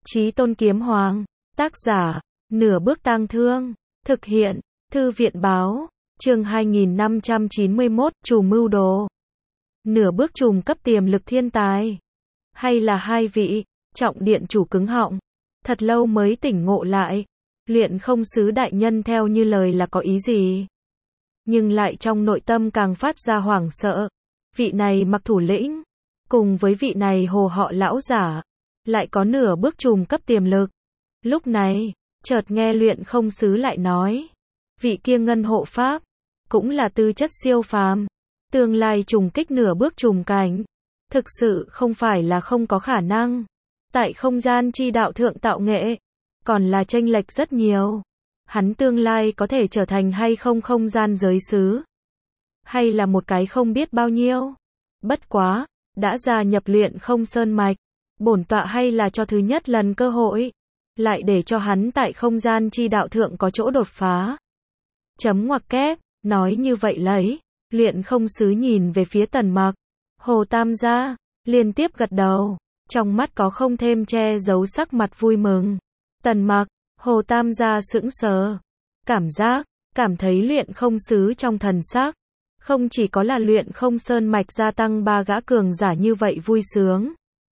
Chí Tôn Kiếm Hoàng, tác giả, Nửa Bước Tang Thương, thực hiện, Thư viện báo, chương 2591, Trù Mưu Đồ. Nửa bước trùm cấp tiềm lực thiên tài. Hay là hai vị, trọng điện chủ cứng họng. Thật lâu mới tỉnh ngộ lại. Luyện không sứ đại nhân theo như lời là có ý gì? Nhưng lại trong nội tâm càng phát ra hoảng sợ. Vị này mặc thủ lĩnh, cùng với vị này hồ họ lão giả, lại có nửa bước trùm cấp tiềm lực. Lúc này, chợt nghe luyện không sứ lại nói, vị kia ngân hộ pháp, cũng là tư chất siêu phàm, tương lai trùng kích nửa bước trùm cảnh, thực sự không phải là không có khả năng. Tại không gian chi đạo thượng tạo nghệ, còn là chênh lệch rất nhiều. Hắn tương lai có thể trở thành hay không không gian giới sứ, hay là một cái không biết bao nhiêu. Bất quá, đã gia nhập luyện không sơn mạch, bổn tọa hay là cho thứ nhất lần cơ hội, lại để cho hắn tại không gian chi đạo thượng có chỗ đột phá. Chấm ngoặc kép, nói như vậy lấy, luyện không sứ nhìn về phía Tần Mặc, Hồ Tam gia, liên tiếp gật đầu, trong mắt có không thêm che giấu sắc mặt vui mừng. Tần Mặc, Hồ Tam gia sững sờ, cảm thấy luyện không sứ trong thần sắc, không chỉ có là luyện không sơn mạch gia tăng 3 gã cường giả như vậy vui sướng,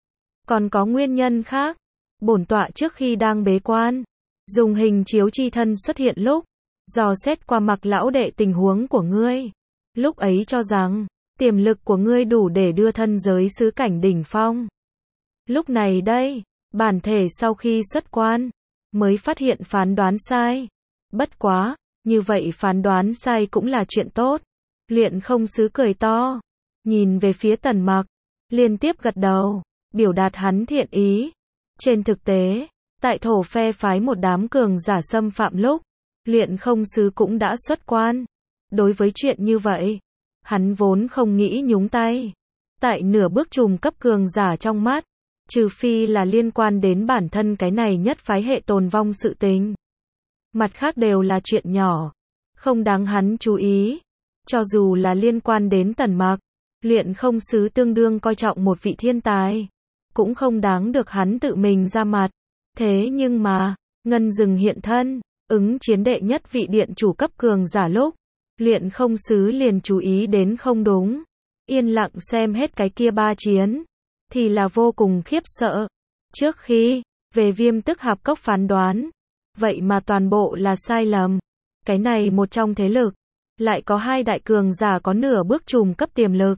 còn có nguyên nhân khác. Bổn tọa trước khi đang bế quan, dùng hình chiếu chi thân xuất hiện lúc, dò xét qua Mặc lão đệ tình huống của ngươi. Lúc ấy cho rằng, tiềm lực của ngươi đủ để đưa thân giới sứ cảnh đỉnh phong. Lúc này đây, bản thể sau khi xuất quan, mới phát hiện phán đoán sai. Bất quá, như vậy phán đoán sai cũng là chuyện tốt. Luyện không sứ cười to, nhìn về phía Tần Mặc, liên tiếp gật đầu, biểu đạt hắn thiện ý. Trên thực tế, tại thổ phe phái một đám cường giả xâm phạm lúc, luyện không sứ cũng đã xuất quan. Đối với chuyện như vậy, hắn vốn không nghĩ nhúng tay. Tại nửa bước trùm cấp cường giả trong mắt, trừ phi là liên quan đến bản thân cái này nhất phái hệ tồn vong sự tình, mặt khác đều là chuyện nhỏ, không đáng hắn chú ý. Cho dù là liên quan đến Tần Mặc, luyện không sứ tương đương coi trọng một vị thiên tài, cũng không đáng được hắn tự mình ra mặt. Thế nhưng mà, ngân rừng hiện thân, ứng chiến đệ nhất vị điện chủ cấp cường giả lúc, luyện không sứ liền chú ý đến không đúng. Yên lặng xem hết cái kia 3 chiến, thì là vô cùng khiếp sợ. Trước khi, về Viêm Tức Hạp Cốc phán đoán, vậy mà toàn bộ là sai lầm. Cái này một trong thế lực, lại có 2 đại cường giả có nửa bước trùm cấp tiềm lực,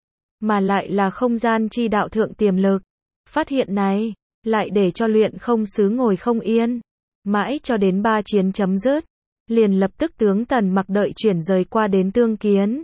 mà lại là không gian chi đạo thượng tiềm lực. Phát hiện này, lại để cho luyện không sứ ngồi không yên. Mãi cho đến 3 chiến chấm dứt, liền lập tức tướng Tần Mặc đợi chuyển rời qua đến tương kiến.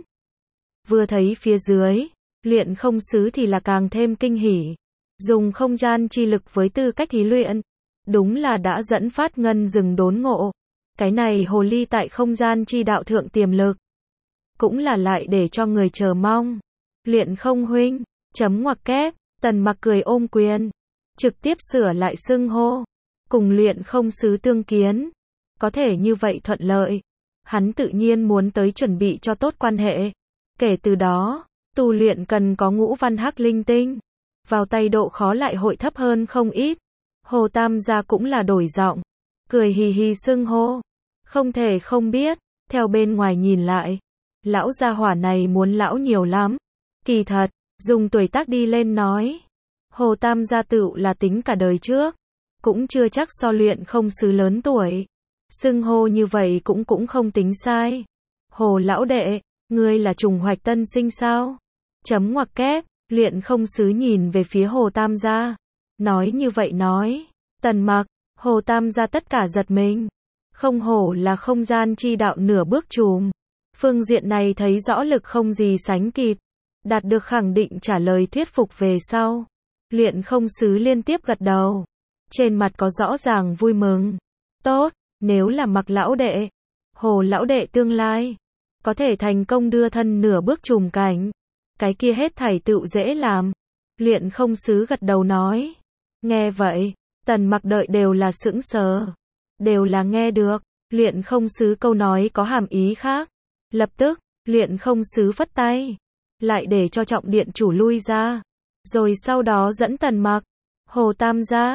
Vừa thấy phía dưới, luyện không sứ thì là càng thêm kinh hỉ. Dùng không gian chi lực với tư cách thí luyện, đúng là đã dẫn phát ngân rừng đốn ngộ. Cái này hồ ly tại không gian chi đạo thượng tiềm lực, cũng là lại để cho người chờ mong. Luyện không huynh, chấm ngoặc kép, Tần Mặc cười ôm quyền, trực tiếp sửa lại xưng hô, cùng luyện không sứ tương kiến. Có thể như vậy thuận lợi, hắn tự nhiên muốn tới chuẩn bị cho tốt quan hệ. Kể từ đó, tu luyện cần có ngũ văn hắc linh tinh, vào tay độ khó lại hội thấp hơn không ít. Hồ Tam gia cũng là đổi giọng, cười hì hì xưng hô. Không thể không biết, theo bên ngoài nhìn lại, lão gia hỏa này muốn lão nhiều lắm. Kỳ thật, dùng tuổi tác đi lên nói, Hồ Tam gia tựu là tính cả đời trước, cũng chưa chắc so luyện không sứ lớn tuổi. Xưng hô như vậy cũng không tính sai. Hồ lão đệ, ngươi là trùng hoạch tân sinh sao? Chấm ngoặc kép, luyện không sứ nhìn về phía Hồ Tam gia, nói như vậy nói. Tần Mặc, Hồ Tam gia tất cả giật mình. Không hổ là không gian chi đạo nửa bước trùm. Phương diện này thấy rõ lực không gì sánh kịp. Đạt được khẳng định trả lời thuyết phục về sau. Luyện không sứ liên tiếp gật đầu. Trên mặt có rõ ràng vui mừng. Tốt, nếu là Mặc lão đệ, Hồ lão đệ tương lai, có thể thành công đưa thân nửa bước trùm cảnh, cái kia hết thảy tựu dễ làm. Luyện không sứ gật đầu nói. Nghe vậy, Tần Mặc đợi đều là sững sờ. Đều là nghe được, luyện không sứ câu nói có hàm ý khác. Lập tức, luyện không sứ phất tay, lại để cho trọng điện chủ lui ra. Rồi sau đó dẫn Tần Mặc, Hồ Tam gia,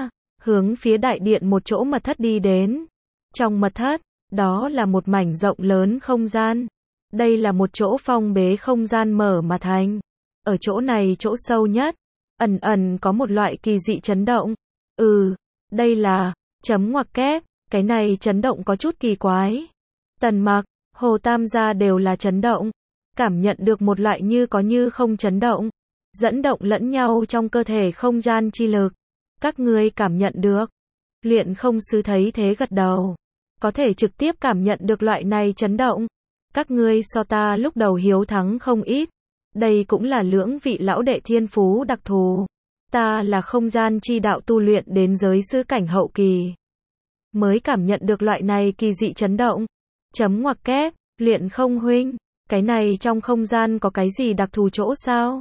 hướng phía đại điện một chỗ mật thất đi đến. Trong mật thất, đó là một mảnh rộng lớn không gian. Đây là một chỗ phong bế không gian mở mà thành. Ở chỗ này chỗ sâu nhất, ẩn ẩn có một loại kỳ dị chấn động. Đây là, chấm ngoặc kép, cái này chấn động có chút kỳ quái. Tần Mặc, Hồ Tam gia đều là chấn động, cảm nhận được một loại như có như không chấn động, dẫn động lẫn nhau trong cơ thể không gian chi lực. Các ngươi cảm nhận được? Luyện không sứ thấy thế gật đầu. Có thể trực tiếp cảm nhận được loại này chấn động. Các ngươi so ta lúc đầu hiếu thắng không ít. Đây cũng là lưỡng vị lão đệ thiên phú đặc thù. Ta là không gian chi đạo tu luyện đến giới sư cảnh hậu kỳ, mới cảm nhận được loại này kỳ dị chấn động. Chấm ngoặc kép, Luyện không huynh, cái này trong không gian có cái gì đặc thù chỗ sao?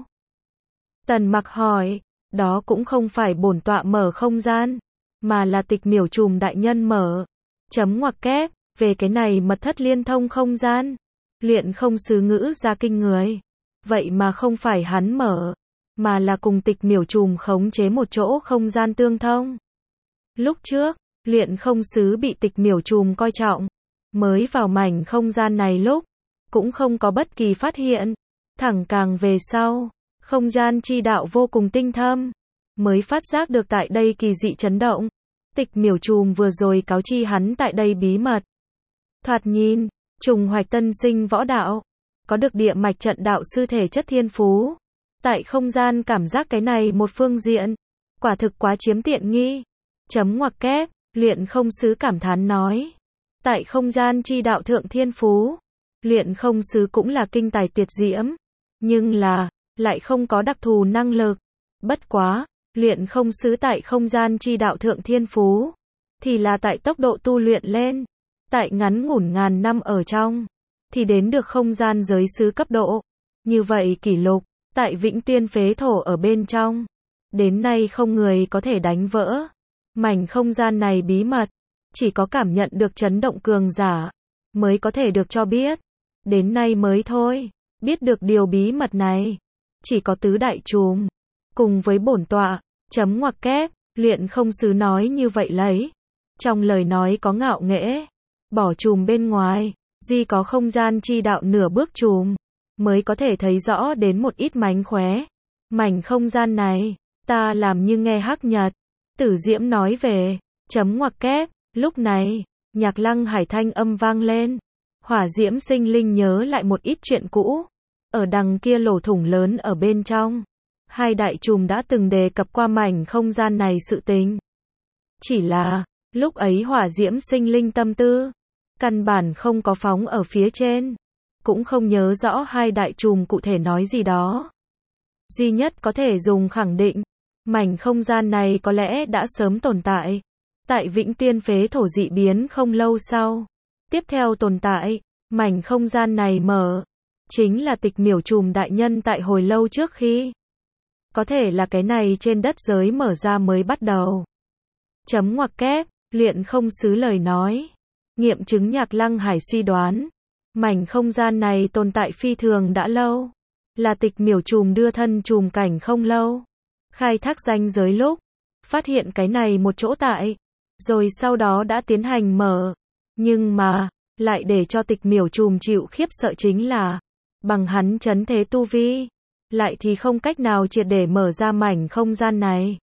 Tần Mặc hỏi, đó cũng không phải bổn tọa mở không gian, mà là Tịch Miểu Trùm đại nhân mở. Chấm ngoặc kép, về cái này mật thất liên thông không gian. Luyện không sứ ngữ ra kinh người. Vậy mà không phải hắn mở, mà là cùng Tịch Miểu Trùm khống chế một chỗ không gian tương thông. Lúc trước, Luyện không sứ bị Tịch Miểu Trùm coi trọng, mới vào mảnh không gian này lúc, cũng không có bất kỳ phát hiện. Thẳng càng về sau, không gian chi đạo vô cùng tinh thâm, mới phát giác được tại đây kỳ dị chấn động. Tịch Miểu Trùm vừa rồi cáo chi hắn tại đây bí mật. Thoạt nhìn, trùng hoạch tân sinh võ đạo, có được địa mạch trận đạo sư thể chất thiên phú. Tại không gian cảm giác cái này một phương diện, quả thực quá chiếm tiện nghi. Chấm ngoặc kép, Luyện không sứ cảm thán nói. Tại không gian chi đạo thượng thiên phú, Luyện không sứ cũng là kinh tài tuyệt diễm, nhưng là, lại không có đặc thù năng lực. Bất quá, Luyện không sứ tại không gian chi đạo thượng thiên phú, thì là tại tốc độ tu luyện lên. Tại ngắn ngủn ngàn năm ở trong, thì đến được không gian giới sứ cấp độ. Như vậy kỷ lục, tại Vĩnh Tuyên phế thổ ở bên trong, đến nay không người có thể đánh vỡ. Mảnh không gian này bí mật, chỉ có cảm nhận được chấn động cường giả, mới có thể được cho biết. Đến nay mới thôi, biết được điều bí mật này, chỉ có tứ đại trùm, cùng với bổn tọa. Chấm ngoặc kép, Luyện không sứ nói như vậy lấy. Trong lời nói có ngạo nghễ, bỏ trùm bên ngoài, duy có không gian chi đạo nửa bước trùm, mới có thể thấy rõ đến một ít mánh khóe. Mảnh không gian này, ta làm như nghe Hắc Nhật, Tử Diễm nói về. Chấm ngoặc kép, lúc này, Nhạc Lăng Hải thanh âm vang lên. Hỏa Diễm sinh linh nhớ lại một ít chuyện cũ. Ở đằng kia lỗ thủng lớn ở bên trong, hai đại trùm đã từng đề cập qua mảnh không gian này sự tình. Chỉ là, lúc ấy Hỏa Diễm sinh linh tâm tư, căn bản không có phóng ở phía trên, cũng không nhớ rõ hai đại trùm cụ thể nói gì đó. Duy nhất có thể dùng khẳng định, mảnh không gian này có lẽ đã sớm tồn tại. Tại Vĩnh Tuyên phế thổ dị biến không lâu sau, tiếp theo tồn tại, mảnh không gian này mở, chính là Tịch Miểu Trùm đại nhân tại hồi lâu trước khi. Có thể là cái này trên đất giới mở ra mới bắt đầu. Chấm ngoặc kép, Luyện không sứ lời nói. Nghiệm chứng Nhạc Lăng Hải suy đoán. Mảnh không gian này tồn tại phi thường đã lâu. Là Tịch Miểu Trùm đưa thân trùm cảnh không lâu. Khai thác ranh giới lúc, phát hiện cái này một chỗ tại. Rồi sau đó đã tiến hành mở. Nhưng mà, lại để cho Tịch Miểu Trùm chịu khiếp sợ chính là, bằng hắn chấn thế tu vi, lại thì không cách nào triệt để mở ra mảnh không gian này.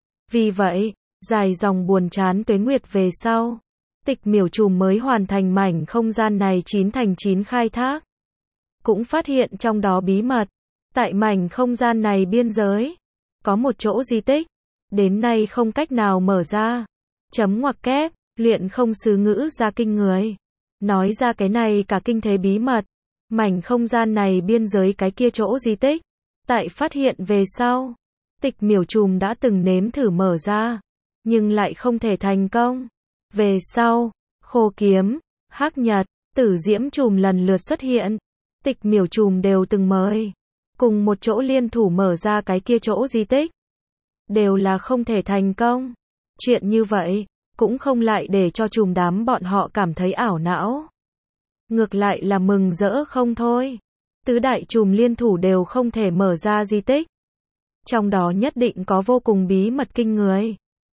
Vì vậy, dài dòng buồn chán tuế nguyệt về sau, Tịch Miểu Trùm mới hoàn thành mảnh không gian này 9/9 khai thác. Cũng phát hiện trong đó bí mật. Tại mảnh không gian này biên giới, có một chỗ di tích, đến nay không cách nào mở ra. Chấm ngoặc kép, Luyện không sứ ngữ ra kinh người. Nói ra cái này cả kinh thế bí mật. Mảnh không gian này biên giới cái kia chỗ di tích. Tại phát hiện về sau, Tịch Miểu Trùm đã từng nếm thử mở ra, nhưng lại không thể thành công. Về sau, Khô Kiếm, Hắc Nhật, Tử Diễm Trùm lần lượt xuất hiện. Tịch Miểu Trùm đều từng mời, cùng một chỗ liên thủ mở ra cái kia chỗ di tích. Đều là không thể thành công. Chuyện như vậy, cũng không lại để cho trùm đám bọn họ cảm thấy ảo não. Ngược lại là mừng rỡ không thôi. Tứ đại trùm liên thủ đều không thể mở ra di tích. Trong đó nhất định có vô cùng bí mật kinh người.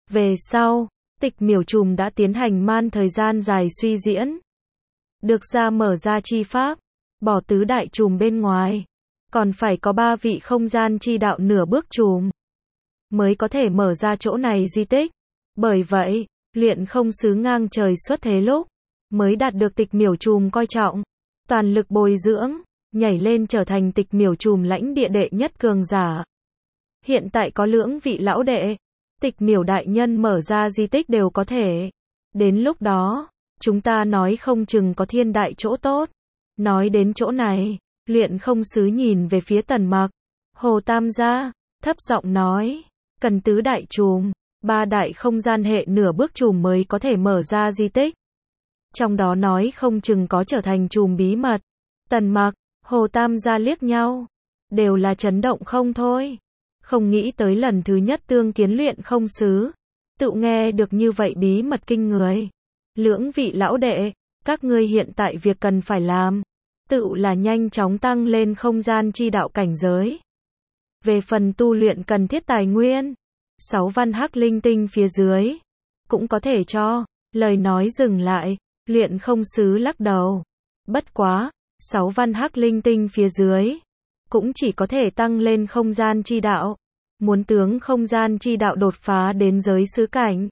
Về sau, Tịch Miểu Trùm đã tiến hành man thời gian dài suy diễn. Được ra mở ra chi pháp, bỏ tứ đại trùm bên ngoài. Còn phải có 3 vị không gian chi đạo nửa bước trùm mới có thể mở ra chỗ này di tích. Bởi vậy, Luyện Không Sứ ngang trời xuất thế lúc mới đạt được Tịch Miểu Trùm coi trọng, toàn lực bồi dưỡng, nhảy lên trở thành Tịch Miểu Trùm lãnh địa đệ nhất cường giả. Hiện tại có lưỡng vị lão đệ, Tịch Miểu đại nhân mở ra di tích đều có thể. Đến lúc đó, chúng ta nói không chừng có thiên đại chỗ tốt. Nói đến chỗ này, Luyện Không Sứ nhìn về phía Tần Mặc, Hồ Tam gia, thấp giọng nói, cần tứ đại trùm, 3 đại không gian hệ nửa bước trùm mới có thể mở ra di tích. Trong đó nói không chừng có trở thành trùm bí mật. Tần Mặc, Hồ Tam gia liếc nhau, đều là chấn động không thôi. Không nghĩ tới lần thứ nhất tương kiến Luyện Không Sứ, tự nghe được như vậy bí mật kinh người. Lưỡng vị lão đệ, các ngươi hiện tại việc cần phải làm, tự là nhanh chóng tăng lên không gian chi đạo cảnh giới. Về phần tu luyện cần thiết tài nguyên, 6 văn hắc linh tinh phía dưới, cũng có thể cho. Lời nói dừng lại, Luyện Không Sứ lắc đầu. Bất quá, 6 văn hắc linh tinh phía dưới, cũng chỉ có thể tăng lên không gian chi đạo. Muốn tướng không gian chi đạo đột phá đến giới sứ cảnh,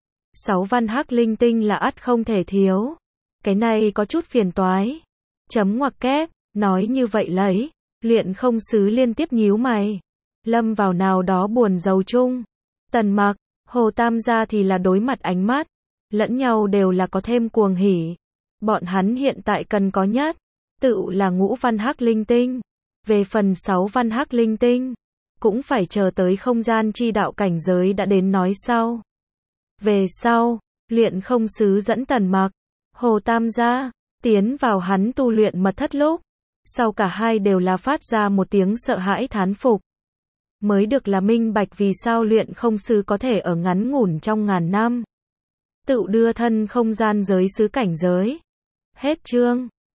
6 văn hắc linh tinh là ắt không thể thiếu. Cái này có chút phiền toái. Chấm ngoặc kép, nói như vậy lấy. Luyện Không Sứ liên tiếp nhíu mày, lâm vào nào đó buồn rầu chung. Tần Mặc, Hồ Tam gia thì là đối mặt ánh mắt, lẫn nhau đều là có thêm cuồng hỉ. Bọn hắn hiện tại cần có nhất, tự là ngũ văn hắc linh tinh. Về phần 6 văn hắc linh tinh, cũng phải chờ tới không gian chi đạo cảnh giới đã đến nói sau. Về sau, Luyện Không Sứ dẫn Tần Mặc, Hồ Tam gia, tiến vào hắn tu luyện mật thất lúc. Sau cả hai đều là phát ra một tiếng sợ hãi thán phục. Mới được là minh bạch vì sao Luyện Không Sứ có thể ở ngắn ngủn trong ngàn năm tự đưa thân không gian giới xứ cảnh giới. Hết chương.